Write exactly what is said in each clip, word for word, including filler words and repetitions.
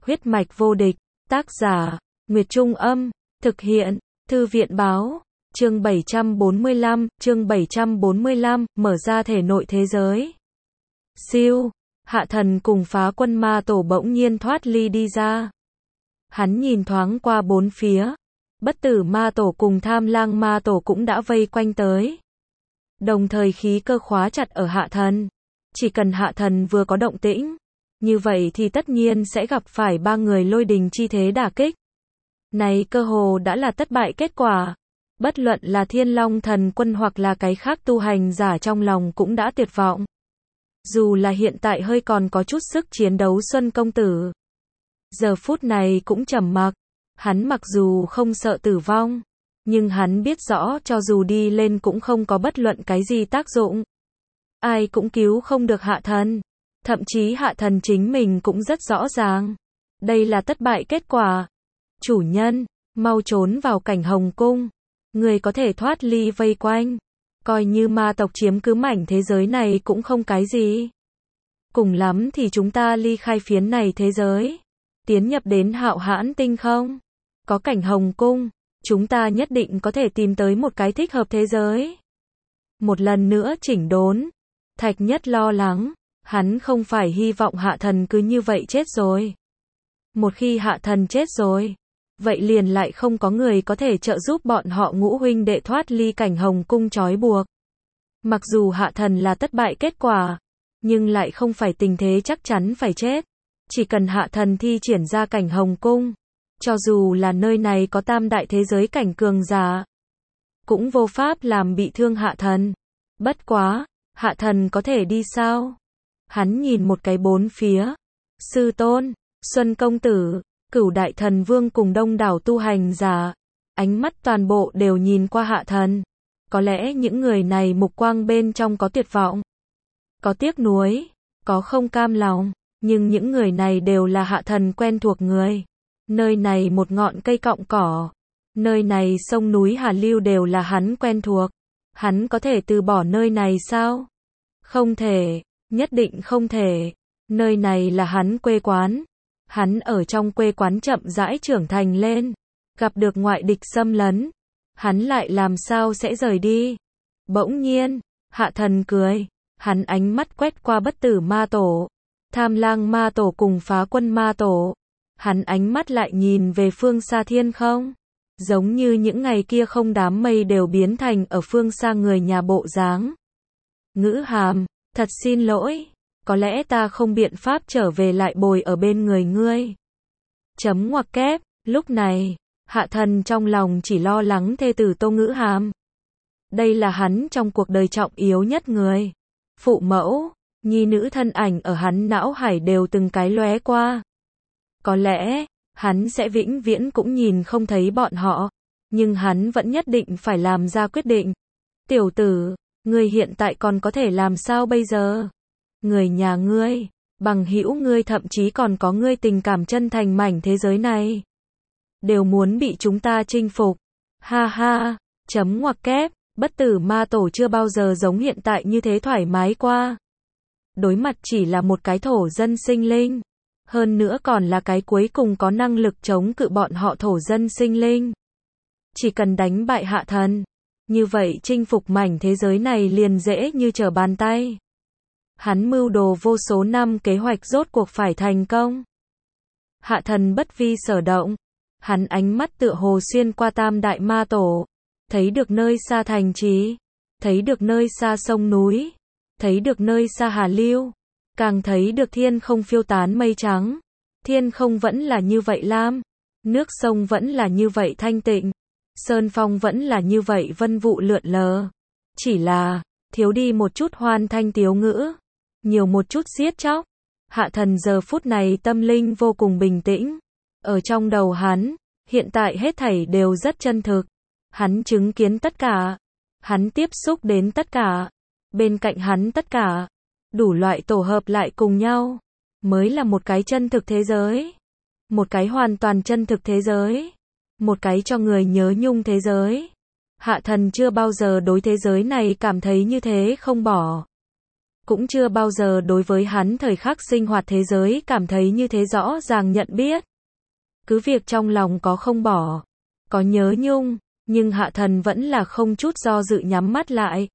Huyết mạch vô địch, tác giả, Nguyệt Trung Âm, thực hiện, Thư viện Báo, chương bảy trăm bốn mươi lăm, chương bảy trăm bốn mươi lăm, mở ra thể nội thế giới. Siêu, Hạ Thần cùng Phá Quân Ma Tổ bỗng nhiên thoát ly đi ra. Hắn nhìn thoáng qua bốn phía, Bất Tử Ma Tổ cùng Tham Lang Ma Tổ cũng đã vây quanh tới. Đồng thời khí cơ khóa chặt ở Hạ Thần. Chỉ cần Hạ Thần vừa có động tĩnh, như vậy thì tất nhiên sẽ gặp phải ba người lôi đình chi thế đả kích. Này cơ hồ đã là thất bại kết quả. Bất luận là Thiên Long Thần Quân hoặc là cái khác tu hành giả trong lòng cũng đã tuyệt vọng. Dù là hiện tại hơi còn có chút sức chiến đấu Xuân Công Tử, giờ phút này cũng trầm mặc. Hắn mặc dù không sợ tử vong, nhưng hắn biết rõ cho dù đi lên cũng không có bất luận cái gì tác dụng. Ai cũng cứu không được Hạ Thần. Thậm chí Hạ Thần chính mình cũng rất rõ ràng. Đây là thất bại kết quả. Chủ nhân, mau trốn vào Cảnh Hồng Cung. Người có thể thoát ly vây quanh. Coi như ma tộc chiếm cứ mảnh thế giới này cũng không cái gì. Cùng lắm thì chúng ta ly khai phiến này thế giới. Tiến nhập đến Hạo Hãn Tinh không? Có Cảnh Hồng Cung, chúng ta nhất định có thể tìm tới một cái thích hợp thế giới. Một lần nữa chỉnh đốn. Thạch Nhất lo lắng. Hắn không phải hy vọng Hạ Thần cứ như vậy chết rồi. Một khi Hạ Thần chết rồi, vậy liền lại không có người có thể trợ giúp bọn họ ngũ huynh đệ thoát ly Cảnh Hồng Cung trói buộc. Mặc dù Hạ Thần là thất bại kết quả, nhưng lại không phải tình thế chắc chắn phải chết. Chỉ cần Hạ Thần thi triển ra Cảnh Hồng Cung, cho dù là nơi này có tam đại thế giới cảnh cường giả, cũng vô pháp làm bị thương Hạ Thần. Bất quá, Hạ Thần có thể đi sao? Hắn nhìn một cái bốn phía. Sư Tôn, Xuân Công Tử, Cửu Đại Thần Vương cùng đông đảo tu hành giả, ánh mắt toàn bộ đều nhìn qua Hạ Thần. Có lẽ những người này mục quang bên trong có tuyệt vọng, có tiếc nuối, có không cam lòng, nhưng những người này đều là Hạ Thần quen thuộc người. Nơi này một ngọn cây cọng cỏ, nơi này sông núi hà lưu đều là hắn quen thuộc. Hắn có thể từ bỏ nơi này sao? Không thể, nhất định không thể. Nơi này là hắn quê quán. Hắn ở trong quê quán chậm rãi trưởng thành lên, gặp được ngoại địch xâm lấn, hắn lại làm sao sẽ rời đi? Bỗng nhiên, Hạ Thần cười, hắn ánh mắt quét qua Bất Tử Ma Tổ, Tham Lang Ma Tổ cùng Phá Quân Ma Tổ. Hắn ánh mắt lại nhìn về phương xa thiên không, giống như những ngày kia không đám mây đều biến thành ở phương xa người nhà bộ dáng. Ngữ Hàm, thật xin lỗi, có lẽ ta không biện pháp trở về lại bồi ở bên người ngươi. Chấm ngoặc kép, lúc này, Hạ Thần trong lòng chỉ lo lắng thê tử Tô Ngữ Hàm. Đây là hắn trong cuộc đời trọng yếu nhất người. Phụ mẫu, nhi nữ thân ảnh ở hắn não hải đều từng cái lóe qua. Có lẽ, hắn sẽ vĩnh viễn cũng nhìn không thấy bọn họ, nhưng hắn vẫn nhất định phải làm ra quyết định. Tiểu tử, ngươi hiện tại còn có thể làm sao bây giờ? Người nhà ngươi, bằng hữu ngươi thậm chí còn có ngươi tình cảm chân thành mảnh thế giới này, đều muốn bị chúng ta chinh phục. Ha ha, chấm ngoặc kép, Bất Tử Ma Tổ chưa bao giờ giống hiện tại như thế thoải mái qua. Đối mặt chỉ là một cái thổ dân sinh linh, hơn nữa còn là cái cuối cùng có năng lực chống cự bọn họ thổ dân sinh linh. Chỉ cần đánh bại Hạ Thần, như vậy chinh phục mảnh thế giới này liền dễ như trở bàn tay. Hắn mưu đồ vô số năm kế hoạch rốt cuộc phải thành công. Hạ Thần bất vi sở động, hắn ánh mắt tựa hồ xuyên qua tam đại ma tổ, thấy được nơi xa thành trì, thấy được nơi xa sông núi, thấy được nơi xa hà lưu, càng thấy được thiên không phiêu tán mây trắng. Thiên không vẫn là như vậy lam, nước sông vẫn là như vậy thanh tịnh, sơn phong vẫn là như vậy vân vụ lượn lờ. Chỉ là, thiếu đi một chút hoan thanh tiếu ngữ, nhiều một chút giết chóc. Hạ Thần giờ phút này tâm linh vô cùng bình tĩnh. Ở trong đầu hắn, hiện tại hết thảy đều rất chân thực. Hắn chứng kiến tất cả. Hắn tiếp xúc đến tất cả. Bên cạnh hắn tất cả. Đủ loại tổ hợp lại cùng nhau, mới là một cái chân thực thế giới. Một cái hoàn toàn chân thực thế giới. Một cái cho người nhớ nhung thế giới. Hạ Thần chưa bao giờ đối thế giới này cảm thấy như thế không bỏ. cũng chưa bao giờ đối với hắn thời khắc sinh hoạt thế giới cảm thấy như thế rõ ràng nhận biết. Cứ việc trong lòng có không bỏ, có nhớ nhung, nhưng Hạ Thần vẫn là không chút do dự nhắm mắt lại.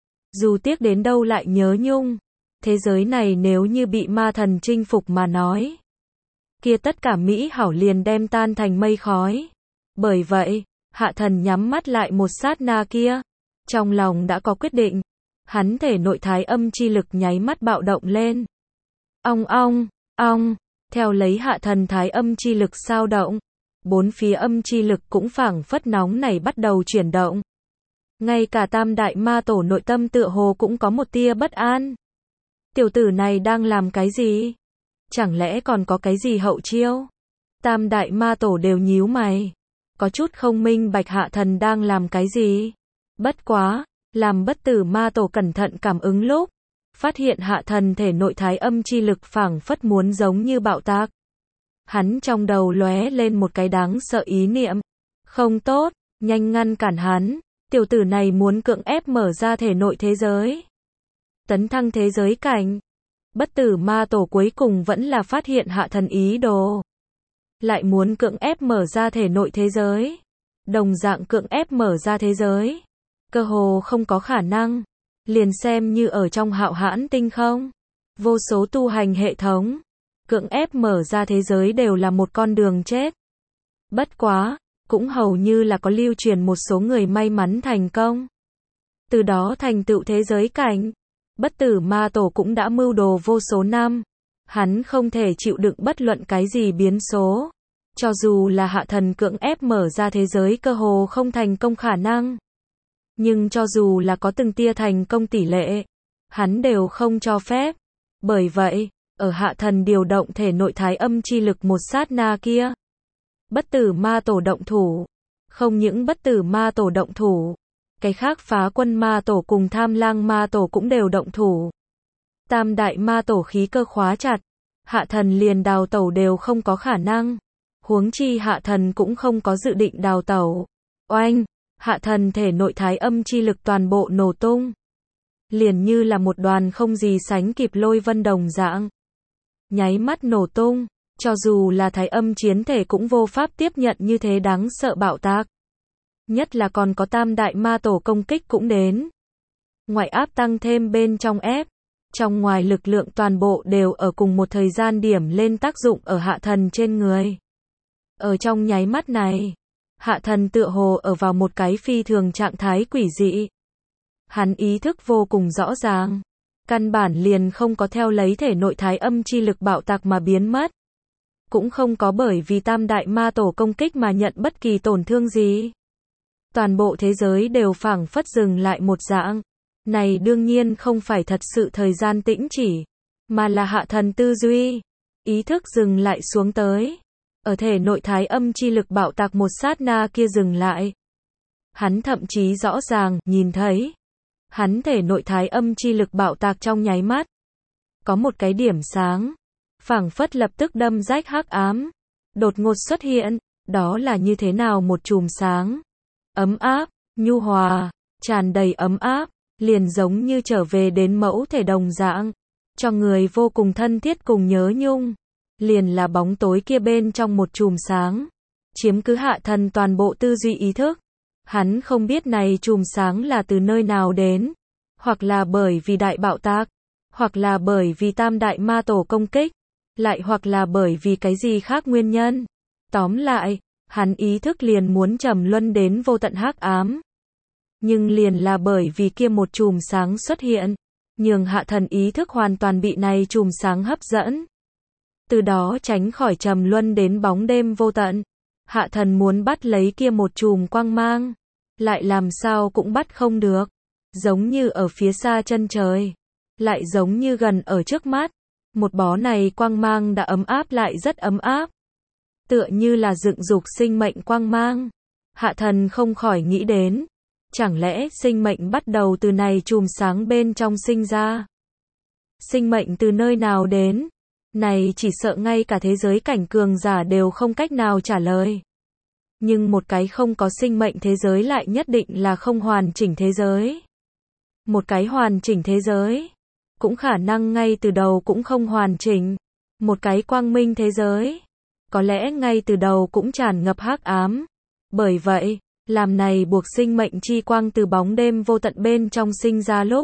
Dù tiếc đến đâu lại nhớ nhung, thế giới này nếu như bị ma thần chinh phục mà nói, kia tất cả mỹ hảo liền đem tan thành mây khói. Bởi vậy, Hạ Thần nhắm mắt lại một sát na kia, trong lòng đã có quyết định. Hắn thể nội thái âm chi lực nháy mắt bạo động lên. Ong ong, ong, theo lấy Hạ Thần thái âm chi lực sao động, bốn phía âm chi lực cũng phảng phất nóng nảy bắt đầu chuyển động. Ngay cả Tam Đại Ma Tổ nội tâm tựa hồ cũng có một tia bất an. Tiểu tử này đang làm cái gì? Chẳng lẽ còn có cái gì hậu chiêu? Tam Đại Ma Tổ đều nhíu mày, có chút không minh bạch Hạ Thần đang làm cái gì. Bất quá, làm Bất Tử Ma Tổ cẩn thận cảm ứng lúc, phát hiện Hạ Thần thể nội thái âm chi lực phảng phất muốn giống như bạo tạc. Hắn trong đầu lóe lên một cái đáng sợ ý niệm. Không tốt, nhanh ngăn cản hắn, tiểu tử này muốn cưỡng ép mở ra thể nội thế giới. Tấn thăng thế giới cảnh. Bất Tử Ma Tổ cuối cùng vẫn là phát hiện Hạ Thần ý đồ. Lại muốn cưỡng ép mở ra thể nội thế giới. Đồng dạng cưỡng ép mở ra thế giới. Cơ hồ không có khả năng. Liền xem như ở trong Hạo Hãn tinh không. Vô số tu hành hệ thống. Cưỡng ép mở ra thế giới đều là một con đường chết. Bất quá, cũng hầu như là có lưu truyền một số người may mắn thành công. Từ đó thành tựu thế giới cảnh. Bất Tử Ma Tổ cũng đã mưu đồ vô số năm. Hắn không thể chịu đựng bất luận cái gì biến số. Cho dù là Hạ Thần cưỡng ép mở ra thế giới cơ hồ không thành công khả năng. Nhưng cho dù là có từng tia thành công tỷ lệ, hắn đều không cho phép. Bởi vậy, ở Hạ Thần điều động thể nội thái âm chi lực một sát na kia, Bất Tử Ma Tổ động thủ. Không những Bất Tử Ma Tổ động thủ, cái khác Phá Quân Ma Tổ cùng Tham Lang Ma Tổ cũng đều động thủ. Tam Đại Ma Tổ khí cơ khóa chặt, Hạ Thần liền đào tẩu đều không có khả năng. Huống chi Hạ Thần cũng không có dự định đào tẩu. Oanh, Hạ Thần thể nội thái âm chi lực toàn bộ nổ tung. Liền như là một đoàn không gì sánh kịp lôi vân đồng dạng. Nháy mắt nổ tung, cho dù là thái âm chiến thể cũng vô pháp tiếp nhận như thế đáng sợ bạo tạc. Nhất là còn có Tam Đại Ma Tổ công kích cũng đến. Ngoại áp tăng thêm bên trong ép, trong ngoài lực lượng toàn bộ đều ở cùng một thời gian điểm lên tác dụng ở Hạ Thần trên người. Ở trong nháy mắt này, Hạ Thần tựa hồ ở vào một cái phi thường trạng thái quỷ dị. Hắn ý thức vô cùng rõ ràng, căn bản liền không có theo lấy thể nội thái âm chi lực bạo tạc mà biến mất. Cũng không có bởi vì Tam Đại Ma Tổ công kích mà nhận bất kỳ tổn thương gì. Toàn bộ thế giới đều phảng phất dừng lại một dạng. Này đương nhiên không phải thật sự thời gian tĩnh chỉ, mà là Hạ Thần tư duy, ý thức dừng lại xuống tới. Ở thể nội thái âm chi lực bạo tạc một sát na kia dừng lại. Hắn thậm chí rõ ràng, nhìn thấy. Hắn thể nội thái âm chi lực bạo tạc trong nháy mắt. Có một cái điểm sáng. Phảng phất lập tức đâm rách hắc ám. Đột ngột xuất hiện. Đó là như thế nào một chùm sáng. Ấm áp, nhu hòa, tràn đầy ấm áp. Liền giống như trở về đến mẫu thể đồng dạng. Cho người vô cùng thân thiết cùng nhớ nhung. Liền là bóng tối kia bên trong một chùm sáng. Chiếm cứ Hạ Thần toàn bộ tư duy ý thức. Hắn không biết này chùm sáng là từ nơi nào đến. Hoặc là bởi vì đại bạo tạc. Hoặc là bởi vì Tam Đại Ma Tổ công kích. Lại hoặc là bởi vì cái gì khác nguyên nhân. Tóm lại, hắn ý thức liền muốn trầm luân đến vô tận hắc ám. Nhưng liền là bởi vì kia một chùm sáng xuất hiện. Nhường Hạ Thần ý thức hoàn toàn bị này chùm sáng hấp dẫn. Từ đó tránh khỏi trầm luân đến bóng đêm vô tận. Hạ Thần muốn bắt lấy kia một chùm quang mang. Lại làm sao cũng bắt không được. Giống như ở phía xa chân trời. Lại giống như gần ở trước mắt. Một bó này quang mang đã ấm áp lại rất ấm áp. Tựa như là dựng dục sinh mệnh quang mang. Hạ Thần không khỏi nghĩ đến. Chẳng lẽ sinh mệnh bắt đầu từ này chùm sáng bên trong sinh ra? Sinh mệnh từ nơi nào đến? Này chỉ sợ ngay cả thế giới cảnh cường giả đều không cách nào trả lời. Nhưng một cái không có sinh mệnh thế giới lại nhất định là không hoàn chỉnh thế giới. Một cái hoàn chỉnh thế giới, cũng khả năng ngay từ đầu cũng không hoàn chỉnh. Một cái quang minh thế giới, có lẽ ngay từ đầu cũng tràn ngập hắc ám. Bởi vậy, làm này buộc sinh mệnh chi quang từ bóng đêm vô tận bên trong sinh ra lúc.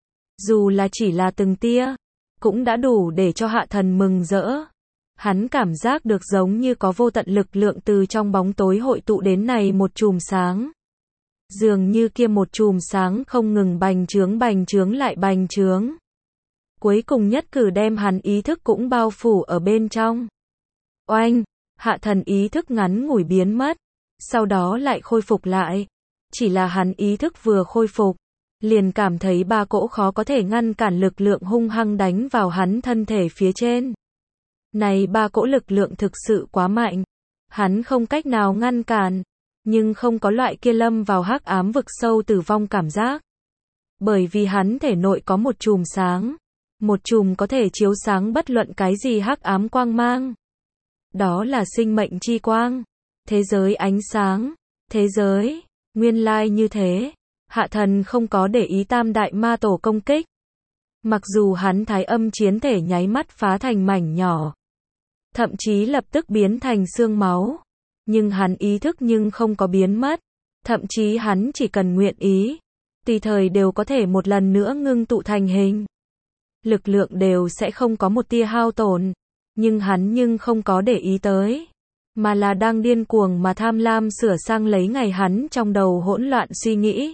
Dù là chỉ là từng tia, cũng đã đủ để cho Hạ Thần mừng rỡ. Hắn cảm giác được giống như có vô tận lực lượng từ trong bóng tối hội tụ đến này một chùm sáng. Dường như kia một chùm sáng không ngừng bành trướng bành trướng lại bành trướng. Cuối cùng nhất cử đem hắn ý thức cũng bao phủ ở bên trong. Oanh, Hạ Thần ý thức ngắn ngủi biến mất, sau đó lại khôi phục lại. Chỉ là hắn ý thức vừa khôi phục, liền cảm thấy ba cỗ khó có thể ngăn cản lực lượng hung hăng đánh vào hắn thân thể phía trên. Này ba cỗ lực lượng thực sự quá mạnh, hắn không cách nào ngăn cản, nhưng không có loại kia lâm vào hắc ám vực sâu tử vong cảm giác. Bởi vì hắn thể nội có một chùm sáng, một chùm có thể chiếu sáng bất luận cái gì hắc ám quang mang. Đó là sinh mệnh chi quang, thế giới ánh sáng, thế giới, nguyên lai như thế. Hạ Thần không có để ý tam đại ma tổ công kích. Mặc dù hắn thái âm chiến thể nháy mắt phá thành mảnh nhỏ, thậm chí lập tức biến thành xương máu, nhưng hắn ý thức nhưng không có biến mất. Thậm chí hắn chỉ cần nguyện ý, tùy thời đều có thể một lần nữa ngưng tụ thành hình. Lực lượng đều sẽ không có một tia hao tổn, nhưng hắn nhưng không có để ý tới, mà là đang điên cuồng mà tham lam sửa sang lấy ngày hắn trong đầu hỗn loạn suy nghĩ.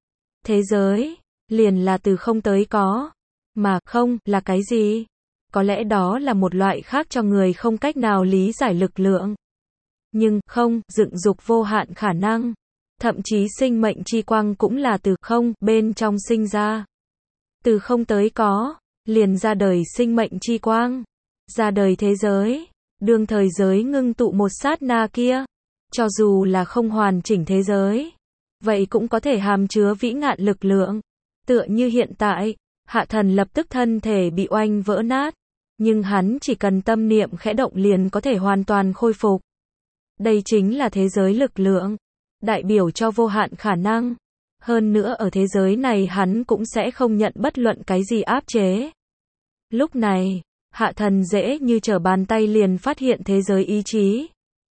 Thế giới, liền là từ không tới có, mà không là cái gì? Có lẽ đó là một loại khác cho người không cách nào lý giải lực lượng. Nhưng, không, dựng dục vô hạn khả năng. Thậm chí sinh mệnh chi quang cũng là từ không, bên trong sinh ra. Từ không tới có, liền ra đời sinh mệnh chi quang. Ra đời thế giới, đương thời giới ngưng tụ một sát na kia. Cho dù là không hoàn chỉnh thế giới, vậy cũng có thể hàm chứa vĩ ngạn lực lượng. Tựa như hiện tại, Hạ Thần lập tức thân thể bị oanh vỡ nát. Nhưng hắn chỉ cần tâm niệm khẽ động liền có thể hoàn toàn khôi phục. Đây chính là thế giới lực lượng, đại biểu cho vô hạn khả năng. Hơn nữa ở thế giới này hắn cũng sẽ không nhận bất luận cái gì áp chế. Lúc này, Hạ Thần dễ như trở bàn tay liền phát hiện thế giới ý chí.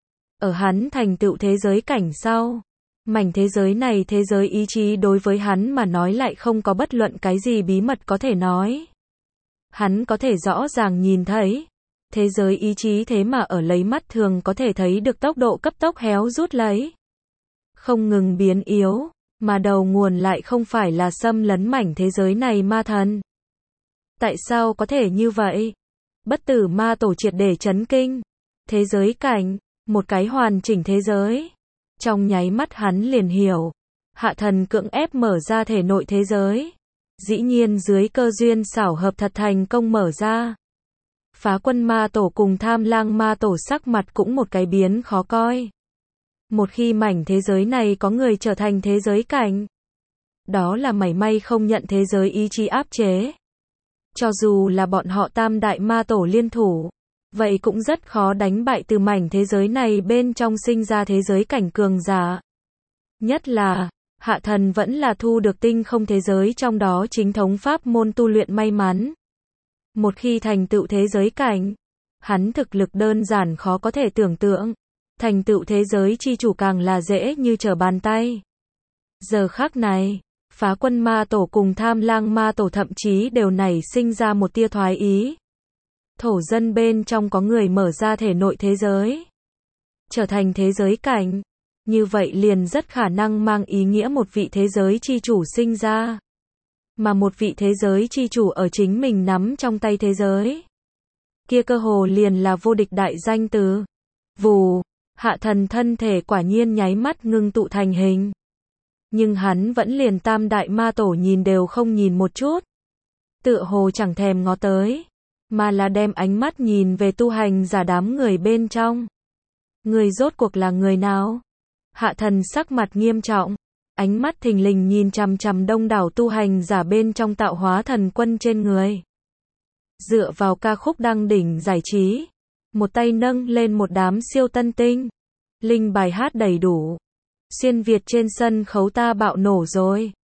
Ở hắn thành tựu thế giới cảnh sau, mảnh thế giới này thế giới ý chí đối với hắn mà nói lại không có bất luận cái gì bí mật có thể nói. Hắn có thể rõ ràng nhìn thấy, thế giới ý chí thế mà ở lấy mắt thường có thể thấy được tốc độ cấp tốc héo rút lấy. Không ngừng biến yếu, mà đầu nguồn lại không phải là xâm lấn mảnh thế giới này ma thần. Tại sao có thể như vậy? Bất tử ma tổ triệt để chấn kinh. Thế giới cảnh, một cái hoàn chỉnh thế giới. Trong nháy mắt hắn liền hiểu. Hạ Thần cưỡng ép mở ra thể nội thế giới. Dĩ nhiên dưới cơ duyên xảo hợp thật thành công mở ra. Phá quân ma tổ cùng tham lang ma tổ sắc mặt cũng một cái biến khó coi. Một khi mảnh thế giới này có người trở thành thế giới cảnh, đó là mảy may không nhận thế giới ý chí áp chế. Cho dù là bọn họ tam đại ma tổ liên thủ, vậy cũng rất khó đánh bại từ mảnh thế giới này bên trong sinh ra thế giới cảnh cường giả. Nhất là, Hạ Thần vẫn là thu được tinh không thế giới trong đó chính thống pháp môn tu luyện may mắn. Một khi thành tựu thế giới cảnh, hắn thực lực đơn giản khó có thể tưởng tượng. Thành tựu thế giới chi chủ càng là dễ như trở bàn tay. Giờ khắc này, phá quân ma tổ cùng tham lang ma tổ thậm chí đều nảy sinh ra một tia thoái ý. Thổ dân bên trong có người mở ra thể nội thế giới, trở thành thế giới cảnh. Như vậy liền rất khả năng mang ý nghĩa một vị thế giới chi chủ sinh ra. Mà một vị thế giới chi chủ ở chính mình nắm trong tay thế giới. Kia cơ hồ liền là vô địch đại danh từ. Vù, Hạ Thần thân thể quả nhiên nháy mắt ngưng tụ thành hình. Nhưng hắn vẫn liền tam đại ma tổ nhìn đều không nhìn một chút. Tựa hồ chẳng thèm ngó tới, mà là đem ánh mắt nhìn về tu hành giả đám người bên trong. Người rốt cuộc là người nào? Hạ Thần sắc mặt nghiêm trọng, ánh mắt thình lình nhìn chằm chằm đông đảo tu hành giả bên trong tạo hóa thần quân trên người. Dựa vào ca khúc đăng đỉnh giải trí, một tay nâng lên một đám siêu tân tinh, linh bài hát đầy đủ. Xuyên Việt trên sân khấu ta bạo nổ rồi.